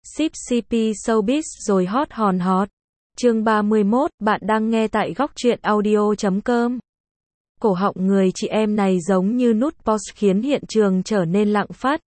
Ship CP Showbiz rồi hot hòn hot. Chương 31, bạn đang nghe tại góc truyện audio.com. Cổ họng người chị em này giống như nút pause khiến hiện trường trở nên lặng phát.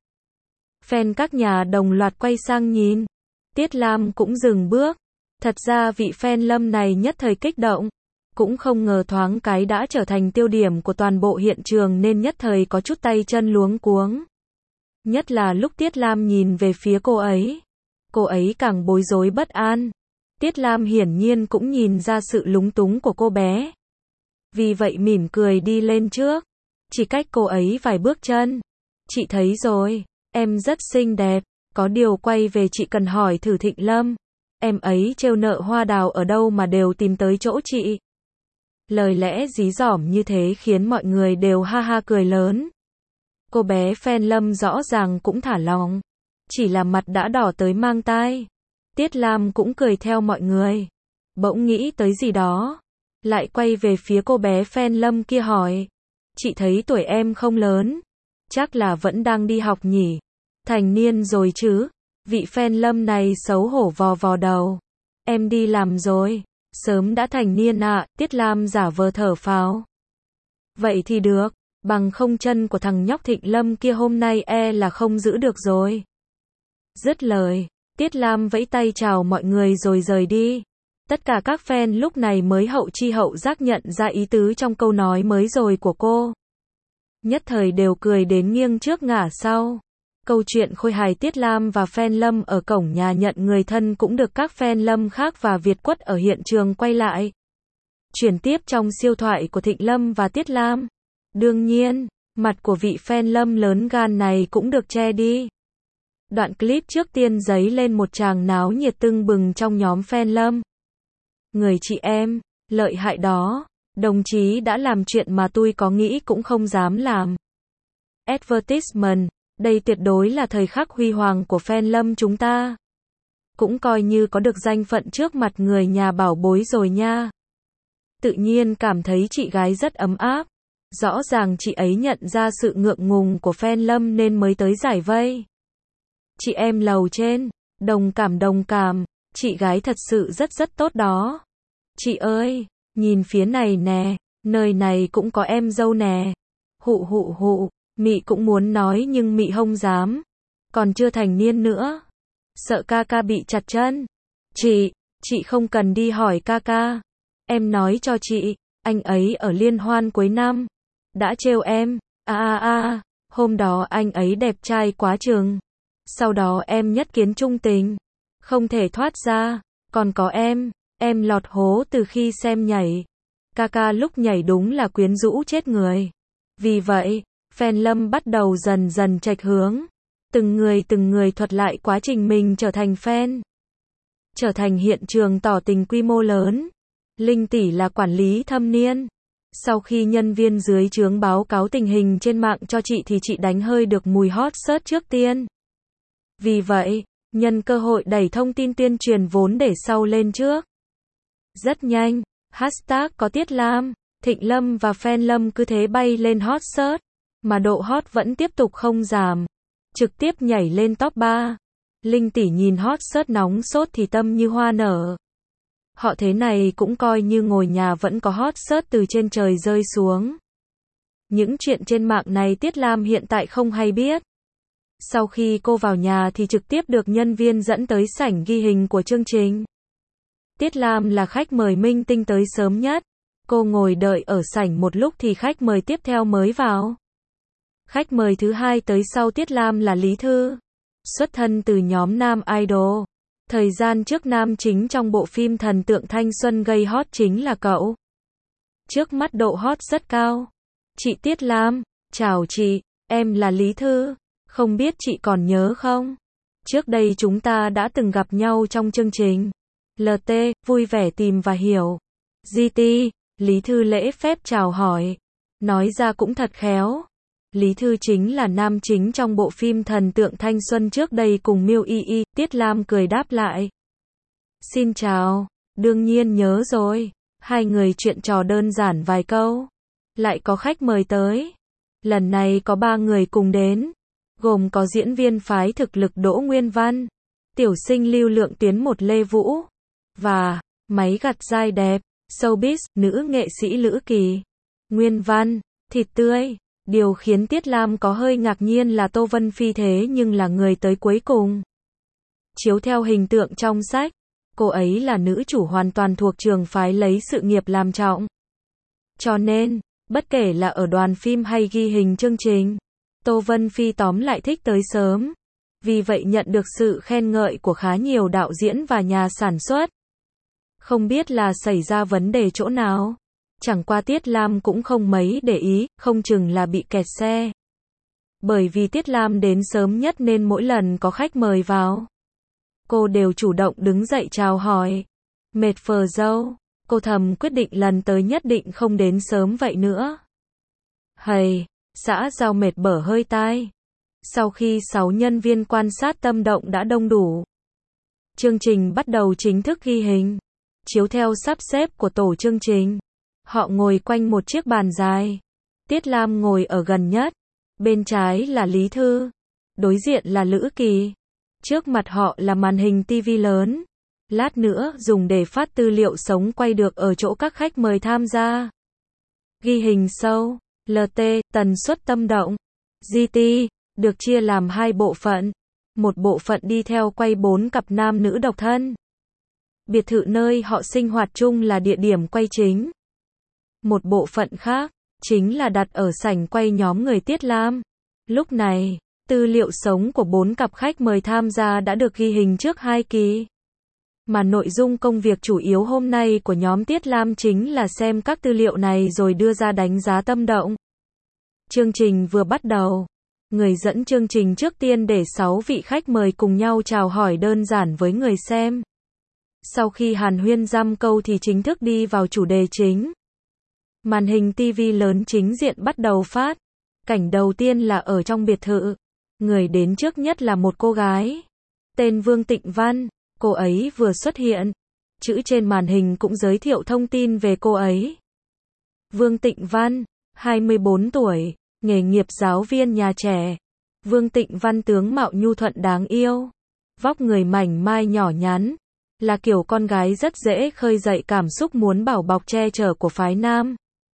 Fan các nhà đồng loạt quay sang nhìn. Tiết Lam cũng dừng bước. Thật ra vị fan Lâm này nhất thời kích động. Cũng không ngờ thoáng cái đã trở thành tiêu điểm của toàn bộ hiện trường nên nhất thời có chút tay chân luống cuống. Nhất là lúc Tiết Lam nhìn về phía cô ấy. Cô ấy càng bối rối bất an. Tiết Lam hiển nhiên cũng nhìn ra sự lúng túng của cô bé. Vì vậy mỉm cười đi lên trước. Chỉ cách cô ấy vài bước chân. Chị thấy rồi, em rất xinh đẹp. Có điều quay về chị cần hỏi thử Thịnh Lâm. Em ấy trêu nợ hoa đào ở đâu mà đều tìm tới chỗ chị. Lời lẽ dí dỏm như thế khiến mọi người đều ha ha cười lớn. Cô bé fan Lâm rõ ràng cũng thả lòng. Chỉ là mặt đã đỏ tới mang tai. Tiết Lam cũng cười theo mọi người. Bỗng nghĩ tới gì đó. Lại quay về phía cô bé fan Lâm kia hỏi. Chị thấy tuổi em không lớn. Chắc là vẫn đang đi học nhỉ. Thành niên rồi chứ. Vị fan Lâm này xấu hổ vò vò đầu. Em đi làm rồi. Sớm đã thành niên ạ. Tiết Lam giả vờ thở phào. Vậy thì được. Bằng không chân của thằng nhóc Thịnh Lâm kia hôm nay là không giữ được rồi. Dứt lời, Tiết Lam vẫy tay chào mọi người rồi rời đi. Tất cả các fan lúc này mới hậu chi hậu giác nhận ra ý tứ trong câu nói mới rồi của cô. Nhất thời đều cười đến nghiêng trước ngả sau. Câu chuyện khôi hài Tiết Lam và fan Lâm ở cổng nhà nhận người thân cũng được các fan Lâm khác và Việt Quất ở hiện trường quay lại. Chuyển tiếp trong siêu thoại của Thịnh Lâm và Tiết Lam. Đương nhiên, mặt của vị fan Lâm lớn gan này cũng được che đi. Đoạn clip trước tiên dấy lên một tràng náo nhiệt tưng bừng trong nhóm fan Lâm. Người chị em, lợi hại đó, đồng chí đã làm chuyện mà tôi có nghĩ cũng không dám làm. Advertisement, đây tuyệt đối là thời khắc huy hoàng của fan Lâm chúng ta. Cũng coi như có được danh phận trước mặt người nhà bảo bối rồi nha. Tự nhiên cảm thấy chị gái rất ấm áp. Rõ ràng chị ấy nhận ra sự ngượng ngùng của fan Lâm nên mới tới giải vây. Chị em lầu trên, đồng cảm, chị gái thật sự rất tốt đó. Chị ơi, nhìn phía này nè, nơi này cũng có em dâu nè. Hụ, Mị cũng muốn nói nhưng Mị không dám. Còn chưa thành niên nữa. Sợ ca ca bị chặt chân. Chị không cần đi hỏi ca ca. Em nói cho chị, anh ấy ở liên hoan cuối năm. Đã trêu em, hôm đó anh ấy đẹp trai quá chừng. Sau đó em nhất kiến trung tình. Không thể thoát ra, còn có em lọt hố từ khi xem nhảy. Ca lúc nhảy đúng là quyến rũ chết người. Vì vậy, fan Lâm bắt đầu dần dần chệch hướng. Từng người thuật lại quá trình mình trở thành fan. Trở thành hiện trường tỏ tình quy mô lớn. Linh tỷ là quản lý thâm niên. Sau khi nhân viên dưới trướng báo cáo tình hình trên mạng cho chị thì chị đánh hơi được mùi hot search trước tiên. Vì vậy, nhân cơ hội đẩy thông tin tuyên truyền vốn để sau lên trước. Rất nhanh, hashtag có Tiết Lam, Thịnh Lâm và fan Lâm cứ thế bay lên hot search, mà độ hot vẫn tiếp tục không giảm. Trực tiếp nhảy lên top 3. Linh tỷ nhìn hot search nóng sốt thì tâm như hoa nở. Họ thế này cũng coi như ngồi nhà vẫn có hot search từ trên trời rơi xuống. Những chuyện trên mạng này Tiết Lam hiện tại không hay biết. Sau khi cô vào nhà thì trực tiếp được nhân viên dẫn tới sảnh ghi hình của chương trình. Tiết Lam là khách mời minh tinh tới sớm nhất. Cô ngồi đợi ở sảnh một lúc thì khách mời tiếp theo mới vào. Khách mời thứ hai tới sau Tiết Lam là Lý Thư. Xuất thân từ nhóm Nam Idol. Thời gian trước nam chính trong bộ phim Thần tượng thanh xuân gây hot chính là cậu. Trước mắt độ hot rất cao. Chị Tiết Lam, chào chị, em là Lý Thư. Không biết chị còn nhớ không? Trước đây chúng ta đã từng gặp nhau trong chương trình. LT, vui vẻ tìm và hiểu. GT, Lý Thư lễ phép chào hỏi. Nói ra cũng thật khéo. Lý Thư chính là nam chính trong bộ phim Thần tượng thanh xuân trước đây cùng Miu Y. Tiết Lam cười đáp lại. Xin chào, đương nhiên nhớ rồi. Hai người chuyện trò đơn giản vài câu. Lại có khách mời tới. Lần này có 3 người cùng đến. Gồm có diễn viên phái thực lực Đỗ Nguyên Văn, Tiểu sinh lưu lượng tuyến 1 Lê Vũ. Và máy gặt dai đẹp, showbiz, nữ nghệ sĩ Lữ Kỳ. Nguyên văn, thịt tươi. Điều khiến Tiết Lam có hơi ngạc nhiên là Tô Vân Phi thế nhưng là người tới cuối cùng. Chiếu theo hình tượng trong sách, cô ấy là nữ chủ hoàn toàn thuộc trường phái lấy sự nghiệp làm trọng. Cho nên, bất kể là ở đoàn phim hay ghi hình chương trình, Tô Vân Phi tóm lại thích tới sớm. Vì vậy nhận được sự khen ngợi của khá nhiều đạo diễn và nhà sản xuất. Không biết là xảy ra vấn đề chỗ nào. Chẳng qua Tiết Lam cũng không mấy để ý, không chừng là bị kẹt xe. Bởi vì Tiết Lam đến sớm nhất nên mỗi lần có khách mời vào, cô đều chủ động đứng dậy chào hỏi. Mệt phờ dâu, cô thầm quyết định lần tới nhất định không đến sớm vậy nữa. Hầy, xã giao mệt bở hơi tai. Sau khi 6 nhân viên quan sát tâm động đã đông đủ, chương trình bắt đầu chính thức ghi hình. Chiếu theo sắp xếp của tổ chương trình, họ ngồi quanh một chiếc bàn dài. Tiết Lam ngồi ở gần nhất, bên trái là Lý Thư, đối diện là Lữ Kỳ. Trước mặt họ là màn hình TV lớn, lát nữa dùng để phát tư liệu sống quay được ở chỗ các khách mời tham gia. Ghi hình show, LT, tần suất tâm động, GT, được chia làm 2 bộ phận. Một bộ phận đi theo quay 4 cặp nam nữ độc thân. Biệt thự nơi họ sinh hoạt chung là địa điểm quay chính. Một bộ phận khác, chính là đặt ở sảnh quay nhóm người Tiết Lam. Lúc này, tư liệu sống của 4 cặp khách mời tham gia đã được ghi hình trước 2 kỳ. Mà nội dung công việc chủ yếu hôm nay của nhóm Tiết Lam chính là xem các tư liệu này rồi đưa ra đánh giá tâm động. Chương trình vừa bắt đầu, người dẫn chương trình trước tiên để 6 vị khách mời cùng nhau chào hỏi đơn giản với người xem. Sau khi hàn huyên dăm câu thì chính thức đi vào chủ đề chính. Màn hình TV lớn chính diện bắt đầu phát. Cảnh đầu tiên là ở trong biệt thự. Người đến trước nhất là một cô gái. Tên Vương Tịnh Văn. Cô ấy vừa xuất hiện. Chữ trên màn hình cũng giới thiệu thông tin về cô ấy. Vương Tịnh Văn, 24 tuổi, nghề nghiệp giáo viên nhà trẻ. Vương Tịnh Văn tướng mạo nhu thuận đáng yêu. Vóc người mảnh mai nhỏ nhắn. Là kiểu con gái rất dễ khơi dậy cảm xúc muốn bảo bọc che chở của phái nam.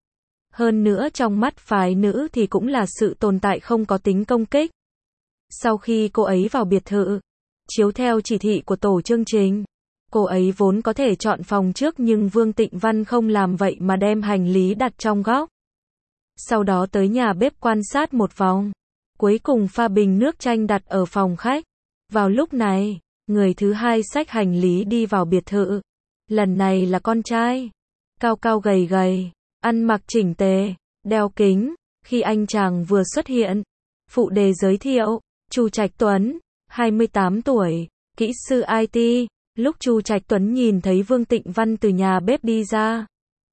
Hơn nữa trong mắt phái nữ thì cũng là sự tồn tại không có tính công kích. Sau khi cô ấy vào biệt thự, chiếu theo chỉ thị của tổ chương trình, cô ấy vốn có thể chọn phòng trước nhưng Vương Tịnh Văn không làm vậy mà đem hành lý đặt trong góc. Sau đó tới nhà bếp quan sát một vòng. Cuối cùng pha bình nước chanh đặt ở phòng khách. Vào lúc này, người thứ hai xách hành lý đi vào biệt thự. Lần này là con trai. Cao cao gầy gầy, ăn mặc chỉnh tề, đeo kính. Khi anh chàng vừa xuất hiện, phụ đề giới thiệu, Chu Trạch Tuấn, 28 tuổi, kỹ sư IT. Lúc Chu Trạch Tuấn nhìn thấy Vương Tịnh Văn từ nhà bếp đi ra,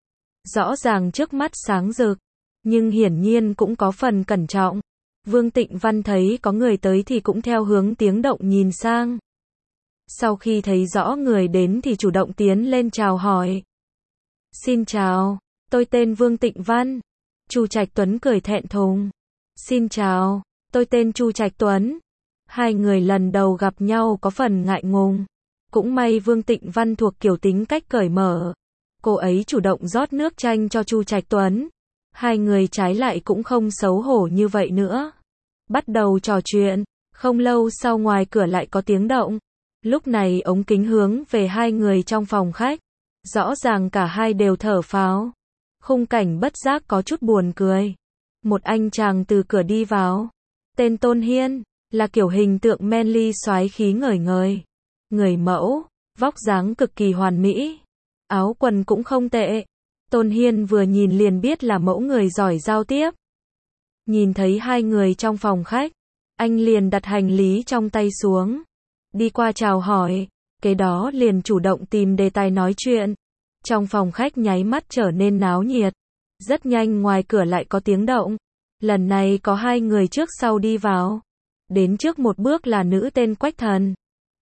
rõ ràng trước mắt sáng rực, nhưng hiển nhiên cũng có phần cẩn trọng. Vương Tịnh Văn thấy có người tới thì cũng theo hướng tiếng động nhìn sang. Sau khi thấy rõ người đến thì chủ động tiến lên chào hỏi. Xin chào, tôi tên Vương Tịnh Văn. Chu Trạch Tuấn cười thẹn thùng. Xin chào, tôi tên Chu Trạch Tuấn. Hai người lần đầu gặp nhau có phần ngại ngùng. Cũng may Vương Tịnh Văn thuộc kiểu tính cách cởi mở. Cô ấy chủ động rót nước chanh cho Chu Trạch Tuấn. Hai người trái lại cũng không xấu hổ như vậy nữa. Bắt đầu trò chuyện. Không lâu sau ngoài cửa lại có tiếng động. Lúc này ống kính hướng về hai người trong phòng khách. Rõ ràng cả hai đều thở phào. Khung cảnh bất giác có chút buồn cười. Một anh chàng từ cửa đi vào. Tên Tôn Hiên. Là kiểu hình tượng manly soái khí ngời ngời. Người mẫu. Vóc dáng cực kỳ hoàn mỹ. Áo quần cũng không tệ. Tôn Hiên vừa nhìn liền biết là mẫu người giỏi giao tiếp. Nhìn thấy hai người trong phòng khách, anh liền đặt hành lý trong tay xuống. Đi qua chào hỏi, kế đó liền chủ động tìm đề tài nói chuyện. Trong phòng khách nháy mắt trở nên náo nhiệt. Rất nhanh ngoài cửa lại có tiếng động. Lần này có hai người trước sau đi vào. Đến trước một bước là nữ tên Quách Thần.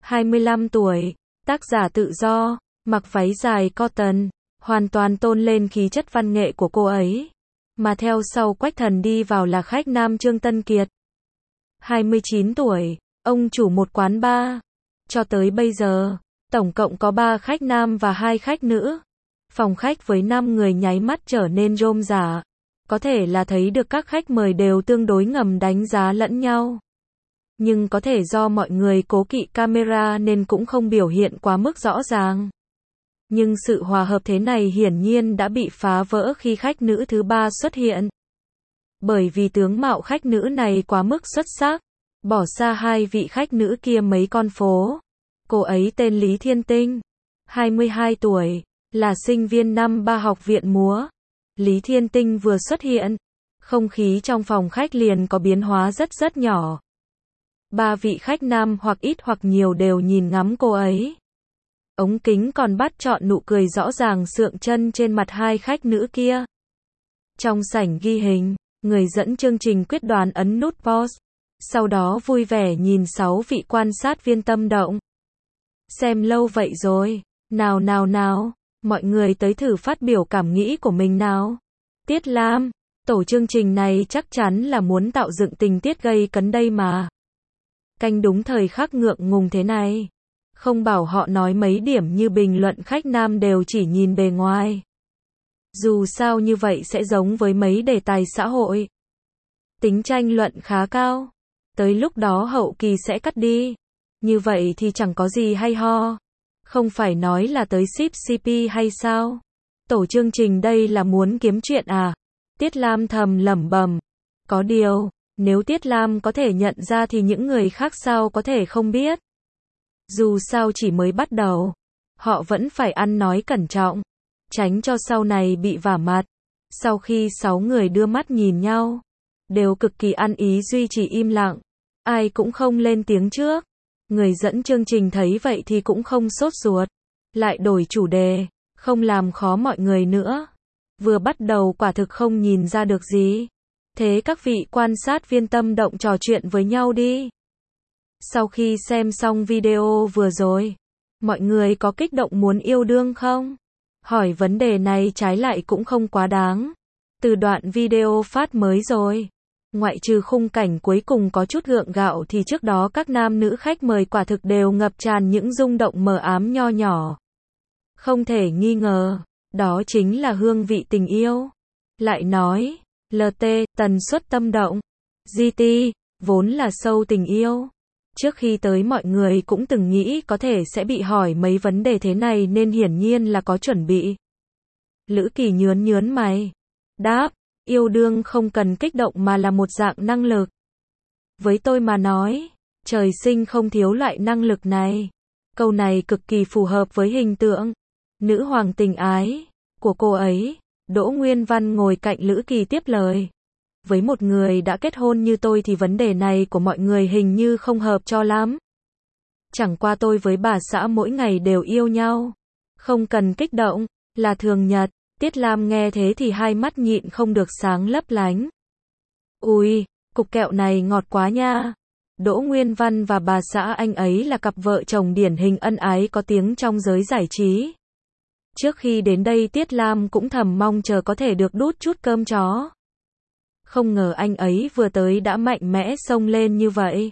25 tuổi, tác giả tự do, mặc váy dài cotton, hoàn toàn tôn lên khí chất văn nghệ của cô ấy. Mà theo sau Quách Thần đi vào là khách nam Trương Tân Kiệt. 29 tuổi, ông chủ một quán bar. Cho tới bây giờ, tổng cộng có 3 khách nam và 2 khách nữ. Phòng khách với 5 người nháy mắt trở nên rôm rả. Có thể là thấy được các khách mời đều tương đối ngầm đánh giá lẫn nhau. Nhưng có thể do mọi người cố kỵ camera nên cũng không biểu hiện quá mức rõ ràng. Nhưng sự hòa hợp thế này hiển nhiên đã bị phá vỡ khi khách nữ thứ 3 xuất hiện. Bởi vì tướng mạo khách nữ này quá mức xuất sắc, bỏ xa 2 vị khách nữ kia mấy con phố. Cô ấy tên Lý Thiên Tinh, 22 tuổi, là sinh viên năm 3 học viện múa. Lý Thiên Tinh vừa xuất hiện, không khí trong phòng khách liền có biến hóa rất nhỏ. 3 vị khách nam hoặc ít hoặc nhiều đều nhìn ngắm cô ấy. Ống kính còn bắt trọn nụ cười rõ ràng sượng chân trên mặt 2 khách nữ kia. Trong sảnh ghi hình, người dẫn chương trình quyết đoán ấn nút pause, sau đó vui vẻ nhìn 6 vị quan sát viên tâm động. Xem lâu vậy rồi, nào, mọi người tới thử phát biểu cảm nghĩ của mình nào. Tiết Lam, tổ chương trình này chắc chắn là muốn tạo dựng tình tiết gây cấn đây mà. Canh đúng thời khắc ngượng ngùng thế này. Không bảo họ nói mấy điểm như bình luận khách nam đều chỉ nhìn bề ngoài. Dù sao như vậy sẽ giống với mấy đề tài xã hội. Tính tranh luận khá cao. Tới lúc đó hậu kỳ sẽ cắt đi. Như vậy thì chẳng có gì hay ho. Không phải nói là tới ship CP hay sao? Tổ chương trình đây là muốn kiếm chuyện à? Tiết Lam thầm lẩm bẩm. Có điều, nếu Tiết Lam có thể nhận ra thì những người khác sao có thể không biết. Dù sao chỉ mới bắt đầu, họ vẫn phải ăn nói cẩn trọng, tránh cho sau này bị vả mặt. Sau khi 6 người đưa mắt nhìn nhau, đều cực kỳ ăn ý duy trì im lặng, ai cũng không lên tiếng trước. Người dẫn chương trình thấy vậy thì cũng không sốt ruột, lại đổi chủ đề, không làm khó mọi người nữa. Vừa bắt đầu quả thực không nhìn ra được gì. Thế các vị quan sát viên tâm động trò chuyện với nhau đi. Sau khi xem xong video vừa rồi, mọi người có kích động muốn yêu đương không? Hỏi vấn đề này trái lại cũng không quá đáng. Từ đoạn video phát mới rồi, ngoại trừ khung cảnh cuối cùng có chút gượng gạo thì trước đó các nam nữ khách mời quả thực đều ngập tràn những rung động mờ ám nho nhỏ. Không thể nghi ngờ, đó chính là hương vị tình yêu. Lại nói, LT, tần suất tâm động, GT, vốn là show tình yêu. Trước khi tới mọi người cũng từng nghĩ có thể sẽ bị hỏi mấy vấn đề thế này nên hiển nhiên là có chuẩn bị. Lữ Kỳ nhớn mày. Đáp, yêu đương không cần kích động mà là một dạng năng lực. Với tôi mà nói, trời sinh không thiếu loại năng lực này. Câu này cực kỳ phù hợp với hình tượng nữ hoàng tình ái của cô ấy. Đỗ Nguyên Văn ngồi cạnh Lữ Kỳ tiếp lời. Với một người đã kết hôn như tôi thì vấn đề này của mọi người hình như không hợp cho lắm. Chẳng qua tôi với bà xã mỗi ngày đều yêu nhau. Không cần kích động, là thường nhật. Tiết Lam nghe thế thì hai mắt nhịn không được sáng lấp lánh. Ui, cục kẹo này ngọt quá nha. Đỗ Nguyên Văn và bà xã anh ấy là cặp vợ chồng điển hình ân ái có tiếng trong giới giải trí. Trước khi đến đây Tiết Lam cũng thầm mong chờ có thể được đút chút cơm chó. Không ngờ anh ấy vừa tới đã mạnh mẽ xông lên như vậy.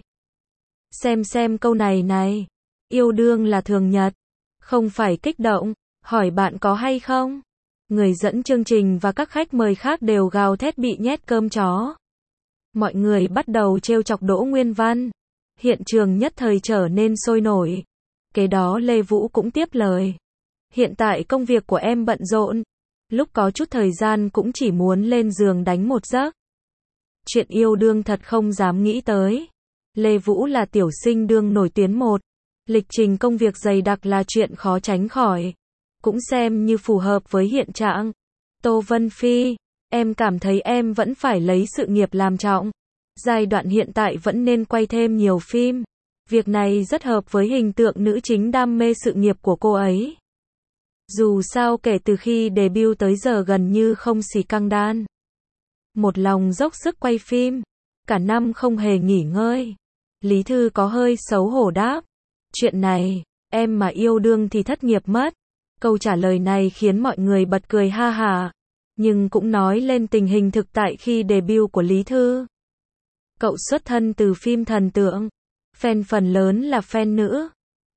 Xem câu này. Yêu đương là thường nhật, không phải kích động, hỏi bạn có hay không? Người dẫn chương trình và các khách mời khác đều gào thét bị nhét cơm chó. Mọi người bắt đầu trêu chọc Đỗ Nguyên Văn. Hiện trường nhất thời trở nên sôi nổi. Kế đó Lê Vũ cũng tiếp lời. Hiện tại công việc của em bận rộn. Lúc có chút thời gian cũng chỉ muốn lên giường đánh một giấc. Chuyện yêu đương thật không dám nghĩ tới. Lê Vũ là tiểu sinh đương nổi tiếng một. Lịch trình công việc dày đặc là chuyện khó tránh khỏi. Cũng xem như phù hợp với hiện trạng. Tô Vân Phi, em cảm thấy em vẫn phải lấy sự nghiệp làm trọng. Giai đoạn hiện tại vẫn nên quay thêm nhiều phim. Việc này rất hợp với hình tượng nữ chính đam mê sự nghiệp của cô ấy. Dù sao kể từ khi debut tới giờ gần như không xì căng đan. Một lòng dốc sức quay phim. Cả năm không hề nghỉ ngơi. Lý Thư có hơi xấu hổ đáp. Chuyện này, em mà yêu đương thì thất nghiệp mất. Câu trả lời này khiến mọi người bật cười ha hả. Nhưng cũng nói lên tình hình thực tại khi debut của Lý Thư. Cậu xuất thân từ phim thần tượng. Fan phần lớn là fan nữ.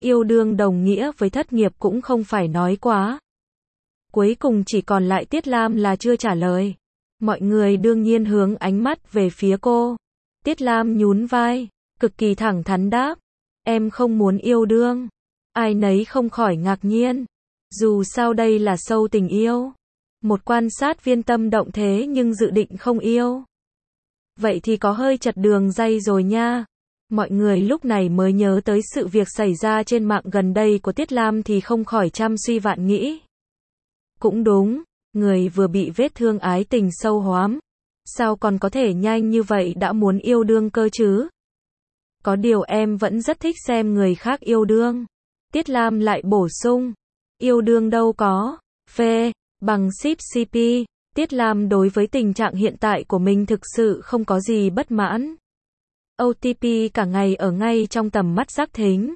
Yêu đương đồng nghĩa với thất nghiệp cũng không phải nói quá. Cuối cùng chỉ còn lại Tiết Lam là chưa trả lời. Mọi người đương nhiên hướng ánh mắt về phía cô. Tiết Lam nhún vai, cực kỳ thẳng thắn đáp. Em không muốn yêu đương. Ai nấy không khỏi ngạc nhiên. Dù sao đây là show tình yêu. Một quan sát viên tâm động thế nhưng dự định không yêu. Vậy thì có hơi chật đường ray rồi nha. Mọi người lúc này mới nhớ tới sự việc xảy ra trên mạng gần đây của Tiết Lam thì không khỏi trăm suy vạn nghĩ. Cũng đúng, người vừa bị vết thương ái tình sâu hoắm. Sao còn có thể nhanh như vậy đã muốn yêu đương cơ chứ? Có điều em vẫn rất thích xem người khác yêu đương. Tiết Lam lại bổ sung. Yêu đương đâu có. Phê, bằng ship CP. Tiết Lam đối với tình trạng hiện tại của mình thực sự không có gì bất mãn. OTP cả ngày ở ngay trong tầm mắt giác thính.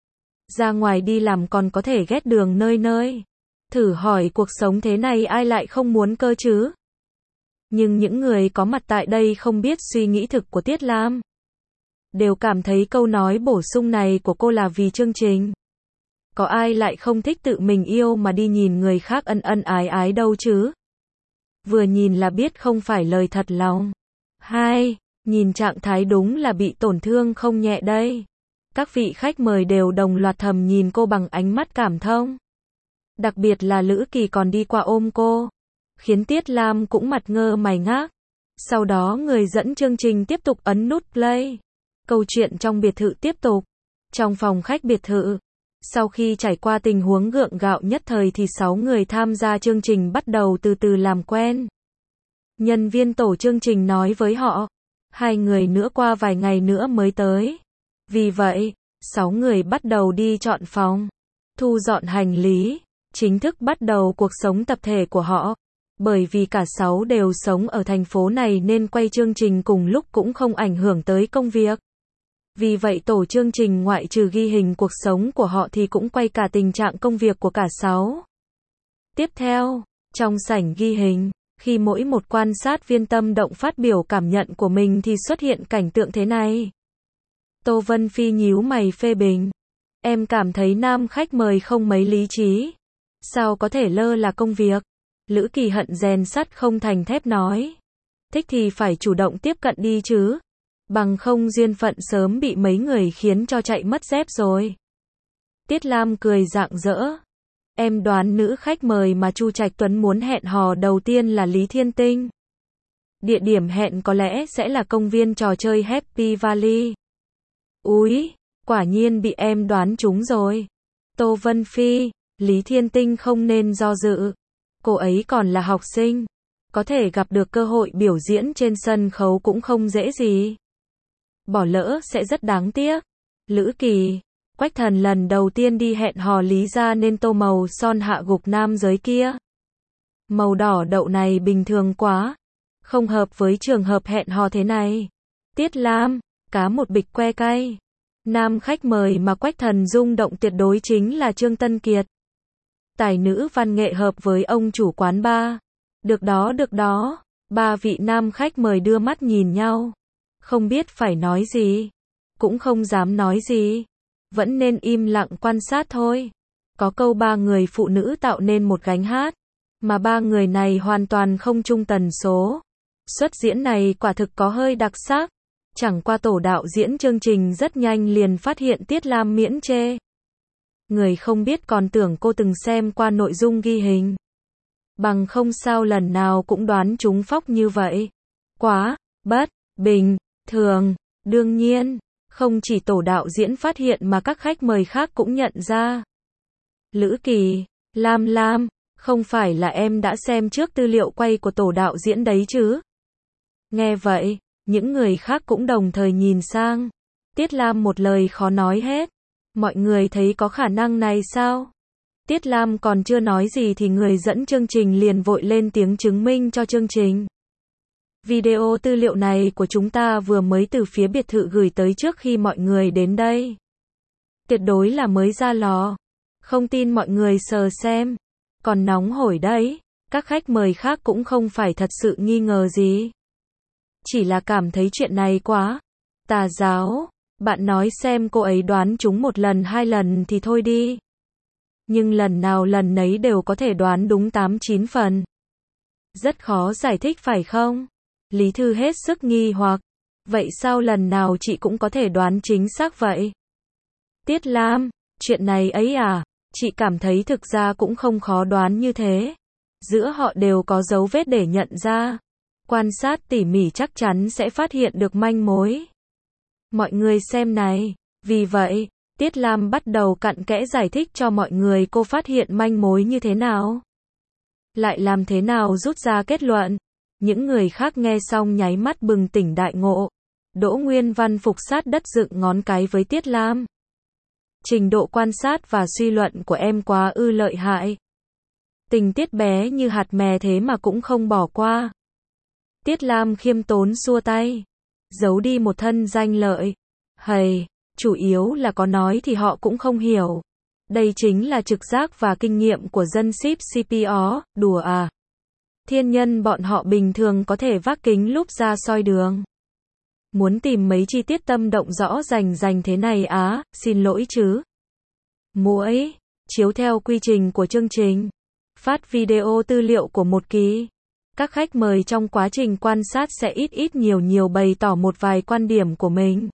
Ra ngoài đi làm còn có thể ghét đường nơi nơi. Thử hỏi cuộc sống thế này ai lại không muốn cơ chứ? Nhưng những người có mặt tại đây không biết suy nghĩ thực của Tiết Lam. Đều cảm thấy câu nói bổ sung này của cô là vì chương trình. Có ai lại không thích tự mình yêu mà đi nhìn người khác ân ân ái ái đâu chứ? Vừa nhìn là biết không phải lời thật lòng. 2. Nhìn trạng thái đúng là bị tổn thương không nhẹ đây. Các vị khách mời đều đồng loạt thầm nhìn cô bằng ánh mắt cảm thông. Đặc biệt là Lữ Kỳ còn đi qua ôm cô. Khiến Tiết Lam cũng mặt ngơ mày ngác. Sau đó người dẫn chương trình tiếp tục ấn nút play. Câu chuyện trong biệt thự tiếp tục. Trong phòng khách biệt thự. Sau khi trải qua tình huống gượng gạo nhất thời thì 6 người tham gia chương trình bắt đầu từ từ làm quen. Nhân viên tổ chương trình nói với họ. 2 người nữa qua vài ngày nữa mới tới. Vì vậy, 6 người bắt đầu đi chọn phòng. Thu dọn hành lý. Chính thức bắt đầu cuộc sống tập thể của họ. Bởi vì cả 6 đều sống ở thành phố này nên quay chương trình cùng lúc cũng không ảnh hưởng tới công việc. Vì vậy tổ chương trình ngoại trừ ghi hình cuộc sống của họ thì cũng quay cả tình trạng công việc của cả 6. Tiếp theo, trong sảnh ghi hình, khi mỗi một quan sát viên tâm động phát biểu cảm nhận của mình thì xuất hiện cảnh tượng thế này. Tô Vân Phi nhíu mày phê bình. Em cảm thấy nam khách mời không mấy lý trí. Sao có thể lơ là công việc? Lữ Kỳ hận rèn sắt không thành thép nói. Thích thì phải chủ động tiếp cận đi chứ. Bằng không duyên phận sớm bị mấy người khiến cho chạy mất dép rồi. Tiết Lam cười rạng rỡ. Em đoán nữ khách mời mà Chu Trạch Tuấn muốn hẹn hò đầu tiên là Lý Thiên Tinh. Địa điểm hẹn có lẽ sẽ là công viên trò chơi Happy Valley. Úi, quả nhiên bị em đoán trúng rồi. Tô Vân Phi, Lý Thiên Tinh không nên do dự. Cô ấy còn là học sinh. Có thể gặp được cơ hội biểu diễn trên sân khấu cũng không dễ gì. Bỏ lỡ sẽ rất đáng tiếc. Lữ Kỳ, Quách Thần lần đầu tiên đi hẹn hò Lý gia nên tô màu son hạ gục nam giới kia. Màu đỏ đậu này bình thường quá. Không hợp với trường hợp hẹn hò thế này. Tiết Lam, cá một bịch que cay. Nam khách mời mà Quách Thần rung động tuyệt đối chính là Trương Tân Kiệt. Tài nữ văn nghệ hợp với ông chủ quán bar. Được đó. 3 vị nam khách mời đưa mắt nhìn nhau. Không biết phải nói gì. Cũng không dám nói gì. Vẫn nên im lặng quan sát thôi. Có câu 3 người phụ nữ tạo nên một gánh hát. Mà 3 người này hoàn toàn không chung tần số. Xuất diễn này quả thực có hơi đặc sắc. Chẳng qua tổ đạo diễn chương trình rất nhanh liền phát hiện Tiết Lam miễn chê. Người không biết còn tưởng cô từng xem qua nội dung ghi hình. Bằng không sao lần nào cũng đoán trúng phóc như vậy. Quá, bất, bình, thường, đương nhiên, không chỉ tổ đạo diễn phát hiện mà các khách mời khác cũng nhận ra. Lữ Kỳ, Lam, không phải là em đã xem trước tư liệu quay của tổ đạo diễn đấy chứ? Nghe vậy, những người khác cũng đồng thời nhìn sang. Tiết Lam một lời khó nói hết. Mọi người thấy có khả năng này sao? Tiết Lam còn chưa nói gì thì người dẫn chương trình liền vội lên tiếng chứng minh cho chương trình. Video tư liệu này của chúng ta vừa mới từ phía biệt thự gửi tới trước khi mọi người đến đây. Tuyệt đối là mới ra lò. Không tin mọi người sờ xem. Còn nóng hổi đấy. Các khách mời khác cũng không phải thật sự nghi ngờ gì. Chỉ là cảm thấy chuyện này quá tà giáo. Bạn nói xem cô ấy đoán trúng một lần 2 lần thì thôi đi. Nhưng lần nào lần nấy đều có thể đoán đúng 8-9 phần. Rất khó giải thích phải không? Lý Thư hết sức nghi hoặc. Vậy sao lần nào chị cũng có thể đoán chính xác vậy? Tiết Lam, chuyện này ấy à? Chị cảm thấy thực ra cũng không khó đoán như thế. Giữa họ đều có dấu vết để nhận ra. Quan sát tỉ mỉ chắc chắn sẽ phát hiện được manh mối. Mọi người xem này. Vì vậy, Tiết Lam bắt đầu cặn kẽ giải thích cho mọi người cô phát hiện manh mối như thế nào. Lại làm thế nào rút ra kết luận. Những người khác nghe xong nháy mắt bừng tỉnh đại ngộ. Đỗ Nguyên Văn phục sát đất dựng ngón cái với Tiết Lam. Trình độ quan sát và suy luận của em quá ư lợi hại. Tình tiết bé như hạt mè thế mà cũng không bỏ qua. Tiết Lam khiêm tốn xua tay. Giấu đi một thân danh lợi. Hầy, chủ yếu là có nói thì họ cũng không hiểu. Đây chính là trực giác và kinh nghiệm của dân ship CPO, đùa à. Thiên nhân bọn họ bình thường có thể vác kính lúp ra soi đường. Muốn tìm mấy chi tiết tâm động rõ rành thế này á, xin lỗi chứ. Muỗi, chiếu theo quy trình của chương trình. Phát video tư liệu của một kỳ. Các khách mời trong quá trình quan sát sẽ ít nhiều bày tỏ một vài quan điểm của mình.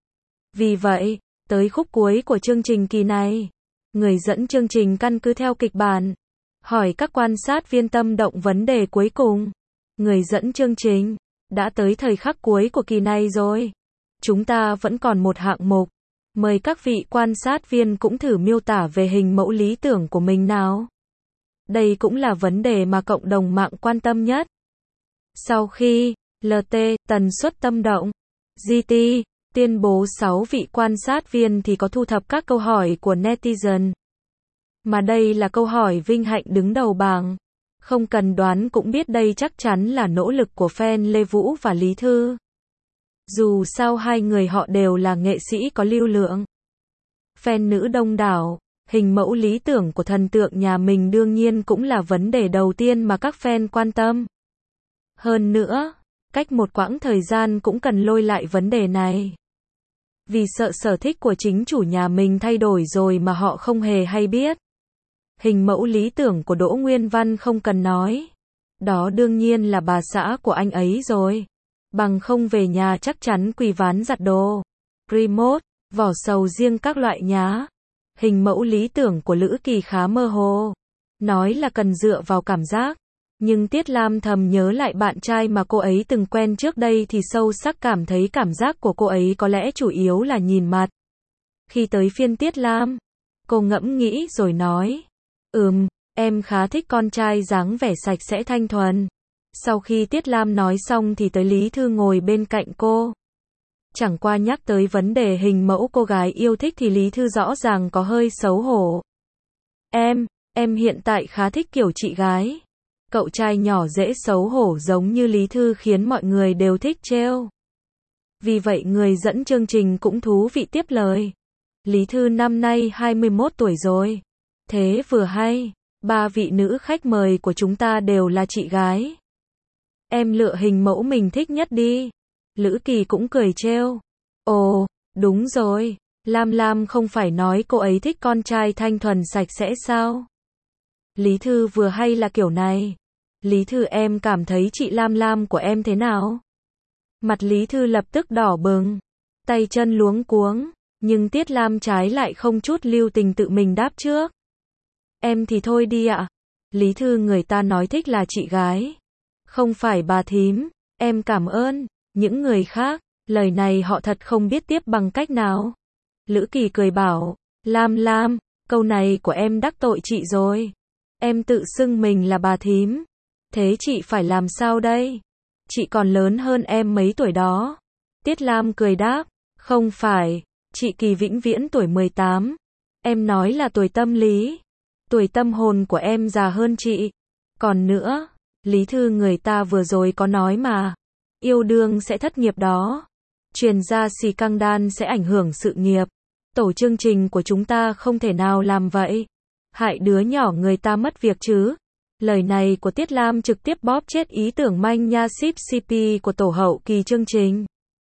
Vì vậy, tới khúc cuối của chương trình kỳ này, người dẫn chương trình căn cứ theo kịch bản, hỏi các quan sát viên tâm động vấn đề cuối cùng. Người dẫn chương trình, đã tới thời khắc cuối của kỳ này rồi. Chúng ta vẫn còn một hạng mục. Mời các vị quan sát viên cũng thử miêu tả về hình mẫu lý tưởng của mình nào. Đây cũng là vấn đề mà cộng đồng mạng quan tâm nhất. Sau khi LT, tần suất tâm động, GT, tuyên bố 6 vị quan sát viên thì có thu thập các câu hỏi của netizen. Mà đây là câu hỏi vinh hạnh đứng đầu bảng. Không cần đoán cũng biết đây chắc chắn là nỗ lực của fan Lê Vũ và Lý Thư. Dù sao hai người họ đều là nghệ sĩ có lưu lượng. Fan nữ đông đảo, hình mẫu lý tưởng của thần tượng nhà mình đương nhiên cũng là vấn đề đầu tiên mà các fan quan tâm. Hơn nữa, cách một quãng thời gian cũng cần lôi lại vấn đề này. Vì sợ sở thích của chính chủ nhà mình thay đổi rồi mà họ không hề hay biết. Hình mẫu lý tưởng của Đỗ Nguyên Văn không cần nói. Đó đương nhiên là bà xã của anh ấy rồi. Bằng không về nhà chắc chắn quỳ ván giặt đồ. Remote, vỏ sầu riêng các loại nhá. Hình mẫu lý tưởng của Lữ Kỳ khá mơ hồ. Nói là cần dựa vào cảm giác. Nhưng Tiết Lam thầm nhớ lại bạn trai mà cô ấy từng quen trước đây thì sâu sắc cảm thấy cảm giác của cô ấy có lẽ chủ yếu là nhìn mặt. Khi tới phiên Tiết Lam, cô ngẫm nghĩ rồi nói. Em khá thích con trai dáng vẻ sạch sẽ thanh thuần. Sau khi Tiết Lam nói xong thì tới Lý Thư ngồi bên cạnh cô. Chẳng qua nhắc tới vấn đề hình mẫu cô gái yêu thích thì Lý Thư rõ ràng có hơi xấu hổ. Em hiện tại khá thích kiểu chị gái. Cậu trai nhỏ dễ xấu hổ giống như Lý Thư khiến mọi người đều thích trêu. Vì vậy người dẫn chương trình cũng thú vị tiếp lời. Lý Thư năm nay 21 tuổi rồi. Thế vừa hay, 3 vị nữ khách mời của chúng ta đều là chị gái. Em lựa hình mẫu mình thích nhất đi. Lữ Kỳ cũng cười trêu. Ồ, đúng rồi, Lam không phải nói cô ấy thích con trai thanh thuần sạch sẽ sao? Lý Thư vừa hay là kiểu này. Lý Thư em cảm thấy chị Lam của em thế nào? Mặt Lý Thư lập tức đỏ bừng, tay chân luống cuống, nhưng Tiết Lam trái lại không chút lưu tình tự mình đáp trước. Em thì thôi đi ạ. Lý Thư người ta nói thích là chị gái, không phải bà thím. Em cảm ơn. Những người khác, lời này họ thật không biết tiếp bằng cách nào. Lữ Kỳ cười bảo, Lam, câu này của em đắc tội chị rồi. Em tự xưng mình là bà thím. Thế chị phải làm sao đây? Chị còn lớn hơn em mấy tuổi đó. Tiết Lam cười đáp, không phải, chị Kỳ vĩnh viễn tuổi 18. Em nói là tuổi tâm lý. Tuổi tâm hồn của em già hơn chị. Còn nữa, Lý Thư người ta vừa rồi có nói mà. Yêu đương sẽ thất nghiệp đó. Truyền ra xì căng đan sẽ ảnh hưởng sự nghiệp. Tổ chương trình của chúng ta không thể nào làm vậy. Hại đứa nhỏ người ta mất việc chứ. Lời này của Tiết Lam trực tiếp bóp chết ý tưởng manh nha ship CP của tổ hậu kỳ chương trình.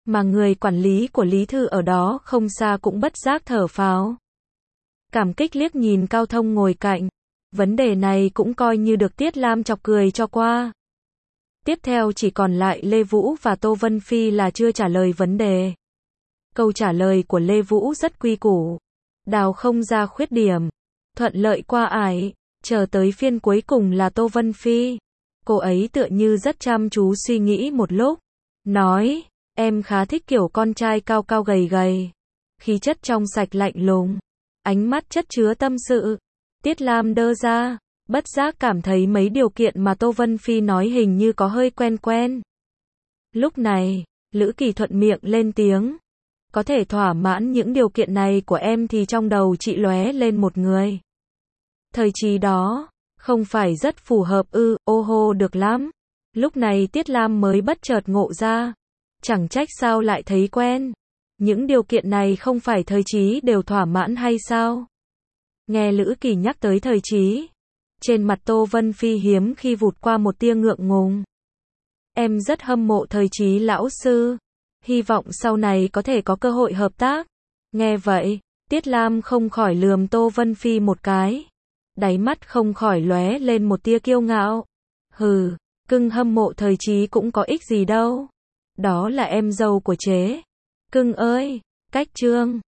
Mà người quản lý của Lý Thư ở đó không xa cũng bất giác thở phào. Cảm kích liếc nhìn Cao Thông ngồi cạnh. Vấn đề này cũng coi như được Tiết Lam chọc cười cho qua. Tiếp theo chỉ còn lại Lê Vũ và Tô Vân Phi là chưa trả lời vấn đề. Câu trả lời của Lê Vũ rất quy củ. Đào không ra khuyết điểm. Thuận lợi qua ải. Chờ tới phiên cuối cùng là Tô Vân Phi. Cô ấy tựa như rất chăm chú suy nghĩ một lúc. Nói, em khá thích kiểu con trai cao cao gầy gầy. Khí chất trong sạch lạnh lùng. Ánh mắt chất chứa tâm sự. Tiết Lam đơ ra. Bất giác cảm thấy mấy điều kiện mà Tô Vân Phi nói hình như có hơi quen quen. Lúc này, Lữ Kỳ thuận miệng lên tiếng. Có thể thỏa mãn những điều kiện này của em thì trong đầu chị lóe lên một người. Thời trí đó, không phải rất phù hợp ư, ô hô được lắm. Lúc này Tiết Lam mới bất chợt ngộ ra. Chẳng trách sao lại thấy quen. Những điều kiện này không phải thời trí đều thỏa mãn hay sao? Nghe Lữ Kỳ nhắc tới thời trí. Trên mặt Tô Vân Phi hiếm khi vụt qua một tia ngượng ngùng. Em rất hâm mộ thời trí lão sư. Hy vọng sau này có thể có cơ hội hợp tác. Nghe vậy, Tiết Lam không khỏi lườm Tô Vân Phi một cái. Đáy mắt không khỏi lóe lên một tia kiêu ngạo. Hừ, cưng hâm mộ thời trí cũng có ích gì đâu. Đó là em dâu của chế. Cưng ơi, cách chương.